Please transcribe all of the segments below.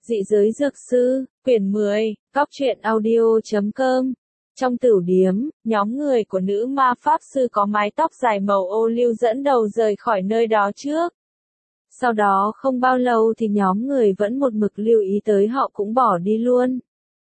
Dị giới dược sư, quyển 10, Cóc truyện audio.com. Trong tửu điếm, nhóm người của nữ ma pháp sư có mái tóc dài màu ô liu dẫn đầu rời khỏi nơi đó trước. Sau đó không bao lâu thì nhóm người vẫn một mực lưu ý tới họ cũng bỏ đi luôn.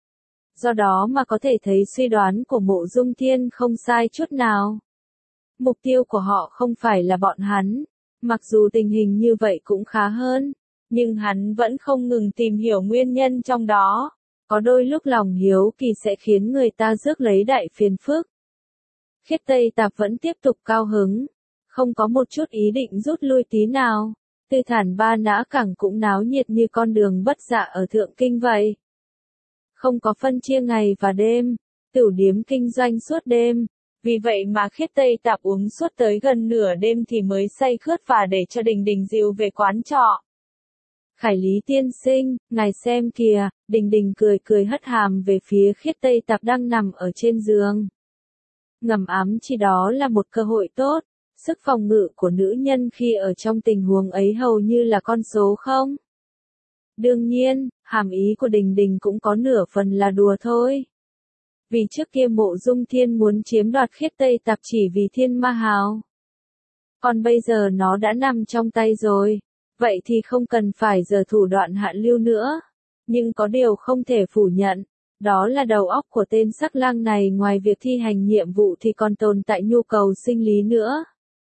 Do đó mà có thể thấy suy đoán của Mộ Dung Thiên không sai chút nào. Mục tiêu của họ không phải là bọn hắn, mặc dù tình hình như vậy cũng khá hơn. Nhưng hắn vẫn không ngừng tìm hiểu nguyên nhân trong đó. Có đôi lúc lòng hiếu kỳ sẽ khiến người ta rước lấy đại phiền phức. Khiết Tây Tạp vẫn tiếp tục cao hứng. Không có một chút ý định rút lui tí nào. Tư Thản Ba Nã Cảng cũng náo nhiệt như con đường Bất Dạ ở Thượng Kinh vậy. Không có phân chia ngày và đêm. Tửu điếm kinh doanh suốt đêm. Vì vậy mà Khiết Tây Tạp uống suốt tới gần nửa đêm thì mới say khướt và để cho Đình Đình dìu về quán trọ. Khải Lý tiên sinh, ngài xem kìa, Đình Đình cười cười hất hàm về phía Khiết Tây Tạp đang nằm ở trên giường. Ngầm ám chỉ đó là một cơ hội tốt, sức phòng ngự của nữ nhân khi ở trong tình huống ấy hầu như là con số không. Đương nhiên, hàm ý của Đình Đình cũng có nửa phần là đùa thôi. Vì trước kia Mộ Dung Thiên muốn chiếm đoạt Khiết Tây Tạp chỉ vì Thiên Ma Hào. Còn bây giờ nó đã nằm trong tay rồi. Vậy thì không cần phải giở thủ đoạn hạ lưu nữa. Nhưng có điều không thể phủ nhận, đó là đầu óc của tên sắc lang này ngoài việc thi hành nhiệm vụ thì còn tồn tại nhu cầu sinh lý nữa.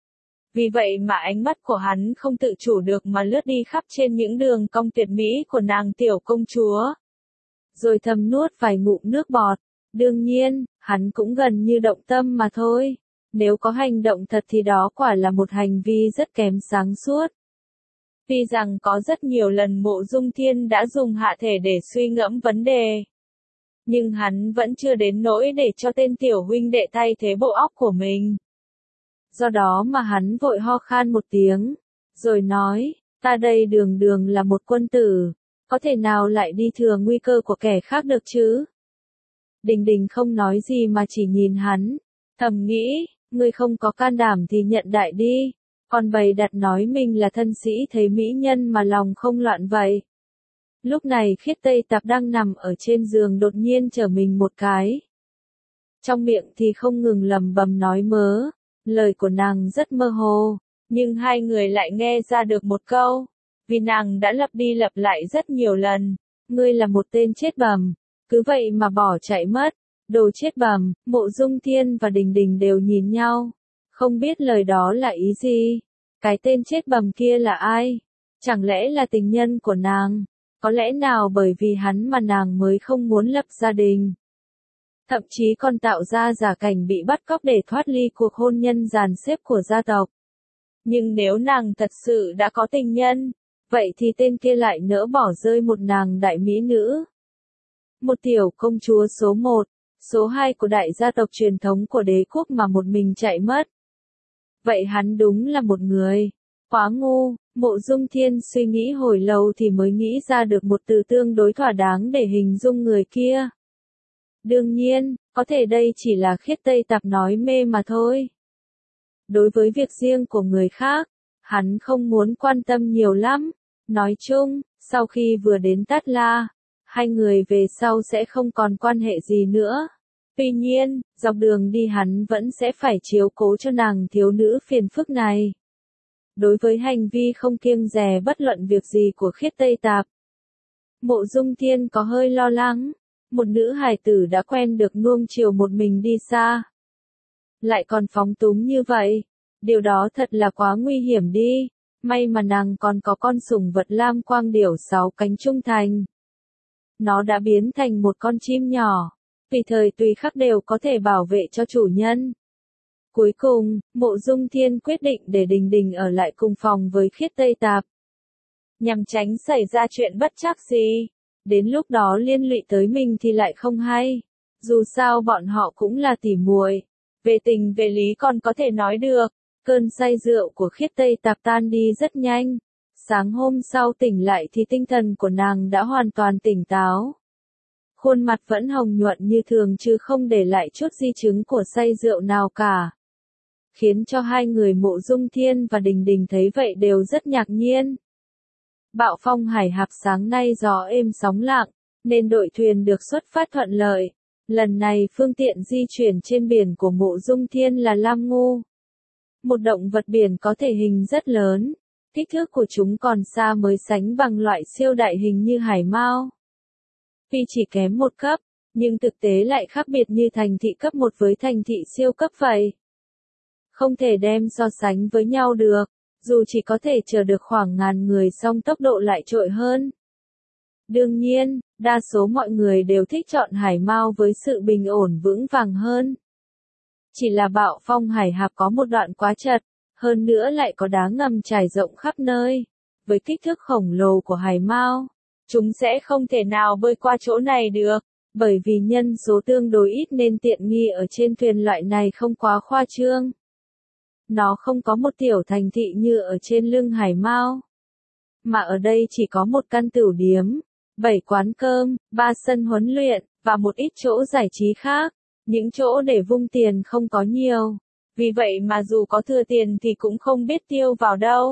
Vì vậy mà ánh mắt của hắn không tự chủ được mà lướt đi khắp trên những đường cong tuyệt mỹ của nàng tiểu công chúa. Rồi thầm nuốt vài ngụm nước bọt. Đương nhiên, hắn cũng gần như động tâm mà thôi. Nếu có hành động thật thì đó quả là một hành vi rất kém sáng suốt. Tuy rằng có rất nhiều lần Mộ Dung Thiên đã dùng hạ thể để suy ngẫm vấn đề. Nhưng hắn vẫn chưa đến nỗi để cho tên tiểu huynh đệ thay thế bộ óc của mình. Do đó mà hắn vội ho khan một tiếng, rồi nói, ta đây đường đường là một quân tử, có thể nào lại đi thừa nguy cơ của kẻ khác được chứ? Đình Đình không nói gì mà chỉ nhìn hắn, thầm nghĩ, ngươi không có can đảm thì nhận đại đi. Còn bày đặt nói mình là thân sĩ thấy mỹ nhân mà lòng không loạn vậy. Lúc này Khiết Tây Tạp đang nằm ở trên giường đột nhiên trở mình một cái. Trong miệng thì không ngừng lầm bầm nói mớ, lời của nàng rất mơ hồ, nhưng hai người lại nghe ra được một câu. Vì nàng đã lặp đi lặp lại rất nhiều lần, ngươi là một tên chết bầm, cứ vậy mà bỏ chạy mất, đồ chết bầm. Mộ Dung Thiên và Đình Đình đều nhìn nhau. Không biết lời đó là ý gì? Cái tên chết bầm kia là ai? Chẳng lẽ là tình nhân của nàng? Có lẽ nào bởi vì hắn mà nàng mới không muốn lập gia đình? Thậm chí còn tạo ra giả cảnh bị bắt cóc để thoát ly cuộc hôn nhân dàn xếp của gia tộc. Nhưng nếu nàng thật sự đã có tình nhân, vậy thì tên kia lại nỡ bỏ rơi một nàng đại mỹ nữ. Một tiểu công chúa số 1, số 2 của đại gia tộc truyền thống của đế quốc mà một mình chạy mất. Vậy hắn đúng là một người quá ngu. Mộ Dung Thiên suy nghĩ hồi lâu thì mới nghĩ ra được một từ tương đối thỏa đáng để hình dung người kia. Đương nhiên, có thể đây chỉ là Khiết Tây Tạp nói mê mà thôi. Đối với việc riêng của người khác, hắn không muốn quan tâm nhiều lắm. Nói chung, sau khi vừa đến Tát La, hai người về sau sẽ không còn quan hệ gì nữa. Tuy nhiên, dọc đường đi hắn vẫn sẽ phải chiếu cố cho nàng thiếu nữ phiền phức này. Đối với hành vi không kiêng dè bất luận việc gì của Khiết Tây Tạp, Mộ Dung Thiên có hơi lo lắng. Một nữ hài tử đã quen được nuông chiều một mình đi xa, lại còn phóng túng như vậy. Điều đó thật là quá nguy hiểm đi. May mà nàng còn có con sủng vật lam quang điểu 6 cánh trung thành. Nó đã biến thành một con chim nhỏ, tùy thời tùy khắc đều có thể bảo vệ cho chủ nhân. Cuối cùng, Mộ Dung Thiên quyết định để Đình Đình ở lại cùng phòng với Khiết Tây Tạp, nhằm tránh xảy ra chuyện bất trắc gì. Đến lúc đó liên lụy tới mình thì lại không hay. Dù sao bọn họ cũng là tỉ muội, về tình về lý còn có thể nói được. Cơn say rượu của Khiết Tây Tạp tan đi rất nhanh. Sáng hôm sau tỉnh lại thì tinh thần của nàng đã hoàn toàn tỉnh táo. Khuôn mặt vẫn hồng nhuận như thường chứ không để lại chút di chứng của say rượu nào cả. Khiến cho hai người Mộ Dung Thiên và Đình Đình thấy vậy đều rất ngạc nhiên. Bạo phong hải hạp sáng nay gió êm sóng lặng, nên đội thuyền được xuất phát thuận lợi. Lần này phương tiện di chuyển trên biển của Mộ Dung Thiên là Lam Ngư. Một động vật biển có thể hình rất lớn, kích thước của chúng còn xa mới sánh bằng loại siêu đại hình như hải mao. Tuy chỉ kém một cấp, nhưng thực tế lại khác biệt như thành thị cấp 1 với thành thị siêu cấp vậy. Không thể đem so sánh với nhau được, dù chỉ có thể chở được khoảng ngàn người song tốc độ lại trội hơn. Đương nhiên, đa số mọi người đều thích chọn hải mao với sự bình ổn vững vàng hơn. Chỉ là bạo phong hải hạp có một đoạn quá chật, hơn nữa lại có đá ngầm trải rộng khắp nơi. Với kích thước khổng lồ của hải mao, chúng sẽ không thể nào bơi qua chỗ này được, bởi vì nhân số tương đối ít nên tiện nghi ở trên thuyền loại này không quá khoa trương. Nó không có một tiểu thành thị như ở trên lưng hải mao, mà ở đây chỉ có một căn tửu điếm, 7 quán cơm, 3 sân huấn luyện, và một ít chỗ giải trí khác. Những chỗ để vung tiền không có nhiều, vì vậy mà dù có thừa tiền thì cũng không biết tiêu vào đâu.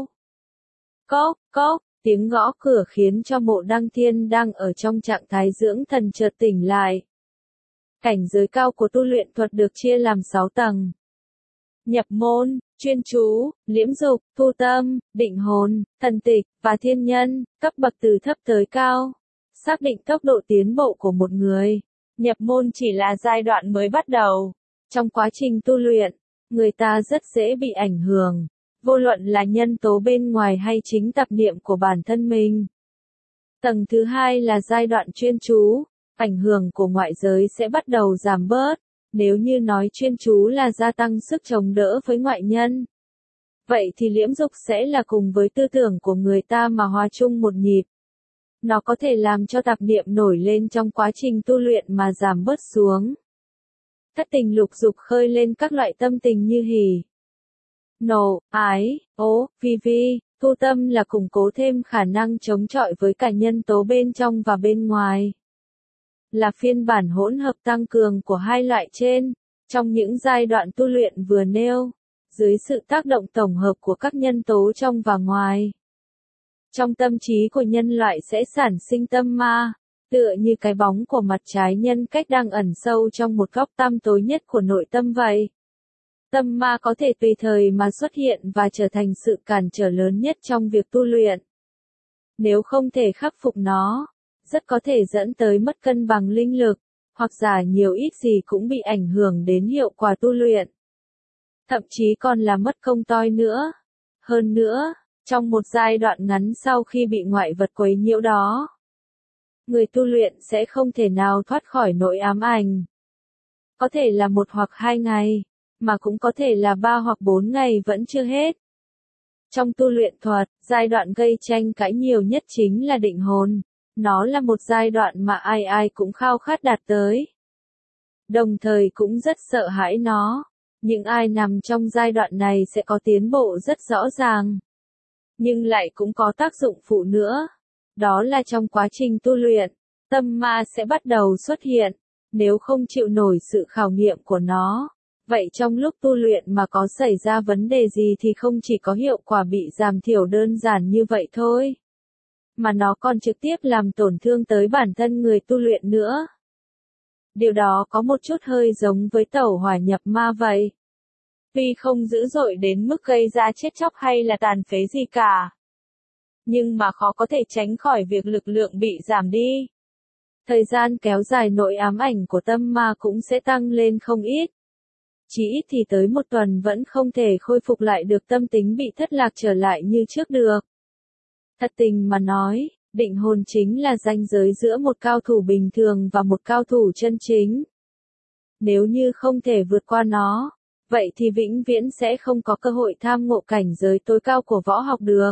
Cốc, cốc, tiếng gõ cửa khiến cho Mộ Đăng Thiên đang ở trong trạng thái dưỡng thần chợt tỉnh lại. Cảnh giới cao của tu luyện thuật được chia làm 6 tầng. Nhập môn, chuyên chú, liễm dục, thu tâm, định hồn, thần tịch, và thiên nhân, cấp bậc từ thấp tới cao. Xác định tốc độ tiến bộ của một người. Nhập môn chỉ là giai đoạn mới bắt đầu. Trong quá trình tu luyện, người ta rất dễ bị ảnh hưởng, vô luận là nhân tố bên ngoài hay chính tập niệm của bản thân mình. Tầng thứ hai là giai đoạn chuyên chú, ảnh hưởng của ngoại giới sẽ bắt đầu giảm bớt. Nếu như nói chuyên chú là gia tăng sức chống đỡ với ngoại nhân, vậy thì liễm dục sẽ là cùng với tư tưởng của người ta mà hòa chung một nhịp. Nó có thể làm cho tạp niệm nổi lên trong quá trình tu luyện mà giảm bớt xuống. Thất tình lục dục khơi lên các loại tâm tình như hỉ, nộ, ái, ố, vi. Thu tâm là củng cố thêm khả năng chống chọi với cả nhân tố bên trong và bên ngoài. Là phiên bản hỗn hợp tăng cường của hai loại trên, trong những giai đoạn tu luyện vừa nêu, dưới sự tác động tổng hợp của các nhân tố trong và ngoài. Trong tâm trí của nhân loại sẽ sản sinh tâm ma, tựa như cái bóng của mặt trái nhân cách đang ẩn sâu trong một góc tăm tối nhất của nội tâm vậy. Tâm ma có thể tùy thời mà xuất hiện và trở thành sự cản trở lớn nhất trong việc tu luyện. Nếu không thể khắc phục nó, rất có thể dẫn tới mất cân bằng linh lực, hoặc giả nhiều ít gì cũng bị ảnh hưởng đến hiệu quả tu luyện. Thậm chí còn là mất công toi nữa. Hơn nữa, trong một giai đoạn ngắn sau khi bị ngoại vật quấy nhiễu đó, người tu luyện sẽ không thể nào thoát khỏi nỗi ám ảnh. Có thể là 1 hoặc 2 ngày, mà cũng có thể là 3 hoặc 4 ngày vẫn chưa hết. Trong tu luyện thuật, giai đoạn gây tranh cãi nhiều nhất chính là định hồn. Nó là một giai đoạn mà ai ai cũng khao khát đạt tới. Đồng thời cũng rất sợ hãi nó. Những ai nằm trong giai đoạn này sẽ có tiến bộ rất rõ ràng. Nhưng lại cũng có tác dụng phụ nữa. Đó là trong quá trình tu luyện, tâm ma sẽ bắt đầu xuất hiện. Nếu không chịu nổi sự khảo nghiệm của nó, vậy trong lúc tu luyện mà có xảy ra vấn đề gì thì không chỉ có hiệu quả bị giảm thiểu đơn giản như vậy thôi, mà nó còn trực tiếp làm tổn thương tới bản thân người tu luyện nữa. Điều đó có một chút hơi giống với tẩu hỏa nhập ma vậy. Tuy không dữ dội đến mức gây ra chết chóc hay là tàn phế gì cả, nhưng mà khó có thể tránh khỏi việc lực lượng bị giảm đi. Thời gian kéo dài nỗi ám ảnh của tâm ma cũng sẽ tăng lên không ít. Chỉ ít thì tới 1 tuần vẫn không thể khôi phục lại được tâm tính bị thất lạc trở lại như trước được. Thật tình mà nói, định hồn chính là ranh giới giữa một cao thủ bình thường và một cao thủ chân chính. Nếu như không thể vượt qua nó, vậy thì vĩnh viễn sẽ không có cơ hội tham ngộ cảnh giới tối cao của võ học được.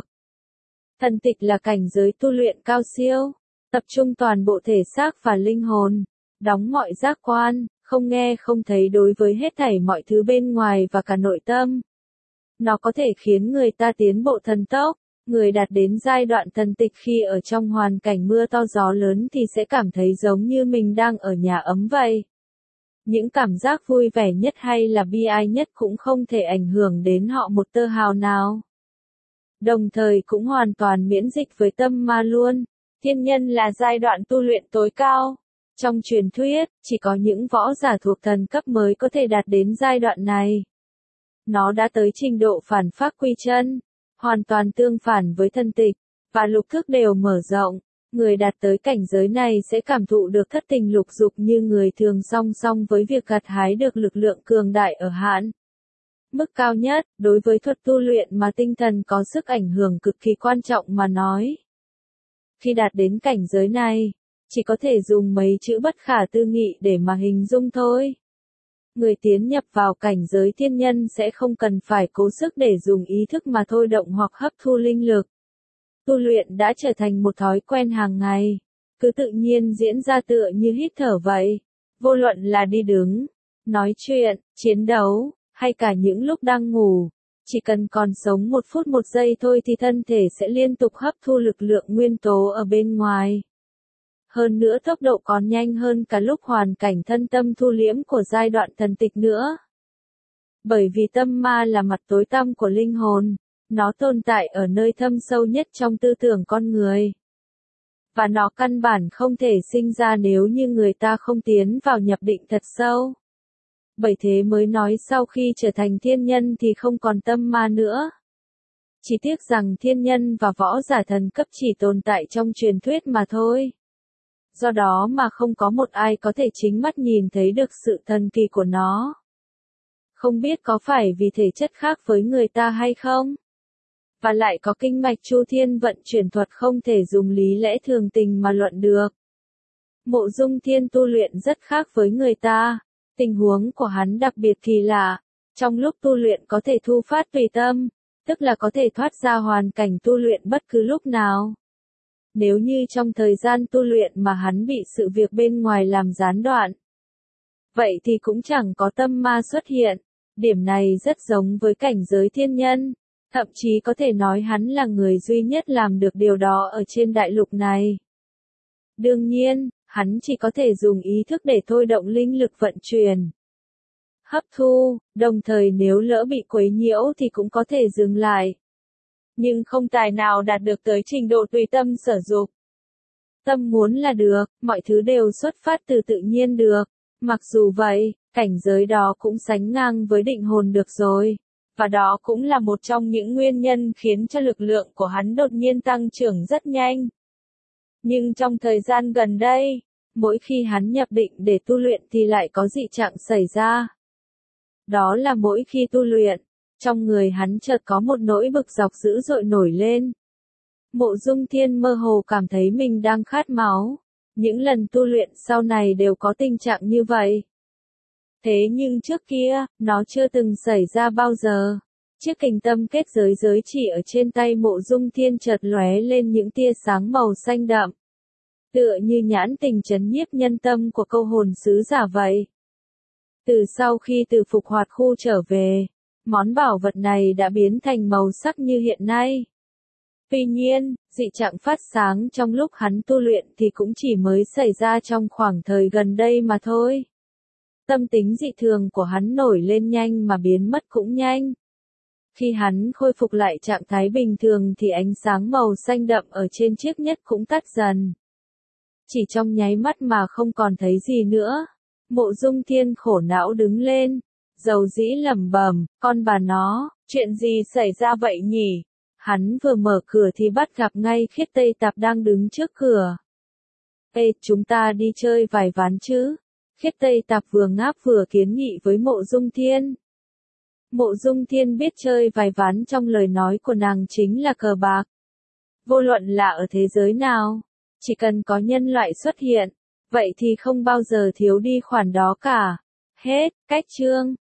Thần tịch là cảnh giới tu luyện cao siêu, tập trung toàn bộ thể xác và linh hồn, đóng mọi giác quan, không nghe không thấy đối với hết thảy mọi thứ bên ngoài và cả nội tâm. Nó có thể khiến người ta tiến bộ thần tốc. Người đạt đến giai đoạn thần tịch khi ở trong hoàn cảnh mưa to gió lớn thì sẽ cảm thấy giống như mình đang ở nhà ấm vậy. Những cảm giác vui vẻ nhất hay là bi ai nhất cũng không thể ảnh hưởng đến họ một tơ hào nào. đồng thời cũng hoàn toàn miễn dịch với tâm ma luôn. Thiên nhân là giai đoạn tu luyện tối cao. Trong truyền thuyết, chỉ có những võ giả thuộc thần cấp mới có thể đạt đến giai đoạn này. Nó đã tới trình độ phản phác quy chân, hoàn toàn tương phản với thân tịch, và lục thức đều mở rộng. Người đạt tới cảnh giới này sẽ cảm thụ được thất tình lục dục như người thường, song song với việc gặt hái được lực lượng cường đại ở hạn mức cao nhất. Đối với thuật tu luyện mà tinh thần có sức ảnh hưởng cực kỳ quan trọng mà nói, khi đạt đến cảnh giới này, chỉ có thể dùng mấy chữ bất khả tư nghị để mà hình dung thôi. Người tiến nhập vào cảnh giới thiên nhân sẽ không cần phải cố sức để dùng ý thức mà thôi động hoặc hấp thu linh lực. Tu luyện đã trở thành một thói quen hàng ngày, cứ tự nhiên diễn ra tựa như hít thở vậy. Vô luận là đi đứng, nói chuyện, chiến đấu, hay cả những lúc đang ngủ, chỉ cần còn sống 1 phút 1 giây thôi thì thân thể sẽ liên tục hấp thu lực lượng nguyên tố ở bên ngoài. Hơn nữa tốc độ còn nhanh hơn cả lúc hoàn cảnh thân tâm thu liễm của giai đoạn thần tịch nữa. Bởi vì tâm ma là mặt tối tăm của linh hồn, nó tồn tại ở nơi thâm sâu nhất trong tư tưởng con người. Và nó căn bản không thể sinh ra nếu như người ta không tiến vào nhập định thật sâu. Bởi thế mới nói sau khi trở thành thiên nhân thì không còn tâm ma nữa. Chỉ tiếc rằng thiên nhân và võ giả thần cấp chỉ tồn tại trong truyền thuyết mà thôi. Do đó mà không có một ai có thể chính mắt nhìn thấy được sự thần kỳ của nó. Không biết có phải vì thể chất khác với người ta hay không? Và lại có kinh mạch chu thiên vận chuyển thuật không thể dùng lý lẽ thường tình mà luận được. Mộ Dung Thiên tu luyện rất khác với người ta. Tình huống của hắn đặc biệt kỳ lạ. Trong lúc tu luyện có thể thu phát tùy tâm, tức là có thể thoát ra hoàn cảnh tu luyện bất cứ lúc nào. Nếu như trong thời gian tu luyện mà hắn bị sự việc bên ngoài làm gián đoạn, vậy thì cũng chẳng có tâm ma xuất hiện. Điểm này rất giống với cảnh giới thiên nhân. Thậm chí có thể nói hắn là người duy nhất làm được điều đó ở trên đại lục này. Đương nhiên, hắn chỉ có thể dùng ý thức để thôi động linh lực vận chuyển, hấp thu, đồng thời nếu lỡ bị quấy nhiễu thì cũng có thể dừng lại. Nhưng không tài nào đạt được tới trình độ tùy tâm sở dục. Tâm muốn là được, mọi thứ đều xuất phát từ tự nhiên được. Mặc dù vậy, cảnh giới đó cũng sánh ngang với định hồn được rồi. Và đó cũng là một trong những nguyên nhân khiến cho lực lượng của hắn đột nhiên tăng trưởng rất nhanh. Nhưng trong thời gian gần đây, mỗi khi hắn nhập định để tu luyện thì lại có dị trạng xảy ra. Đó là mỗi khi tu luyện, trong người hắn chợt có một nỗi bực dọc dữ dội nổi lên. Mộ Dung Thiên mơ hồ cảm thấy mình đang khát máu. Những lần tu luyện sau này đều có tình trạng như vậy. Thế nhưng trước kia, nó chưa từng xảy ra bao giờ. Chiếc kình tâm kết giới chỉ ở trên tay Mộ Dung Thiên chợt lóe lên những tia sáng màu xanh đậm. Tựa như nhãn tình trấn nhiếp nhân tâm của câu hồn sứ giả vậy. Từ sau khi từ phục hoạt khu trở về, món bảo vật này đã biến thành màu sắc như hiện nay. Tuy nhiên, dị trạng phát sáng trong lúc hắn tu luyện thì cũng chỉ mới xảy ra trong khoảng thời gần đây mà thôi. Tâm tính dị thường của hắn nổi lên nhanh mà biến mất cũng nhanh. Khi hắn khôi phục lại trạng thái bình thường thì ánh sáng màu xanh đậm ở trên chiếc nhất cũng tắt dần. Chỉ trong nháy mắt mà không còn thấy gì nữa. Mộ Dung Thiên khổ não đứng lên, dầu dĩ lẩm bẩm, con bà nó, chuyện gì xảy ra vậy nhỉ? Hắn vừa mở cửa thì bắt gặp ngay Khiết Tây Tạp đang đứng trước cửa. Ê, chúng ta đi chơi vài ván chứ? Khiết Tây Tạp vừa ngáp vừa kiến nghị với Mộ Dung Thiên. Mộ Dung Thiên biết chơi vài ván trong lời nói của nàng chính là cờ bạc. Vô luận là ở thế giới nào, chỉ cần có nhân loại xuất hiện, vậy thì không bao giờ thiếu đi khoản đó cả. Hết, cách chương.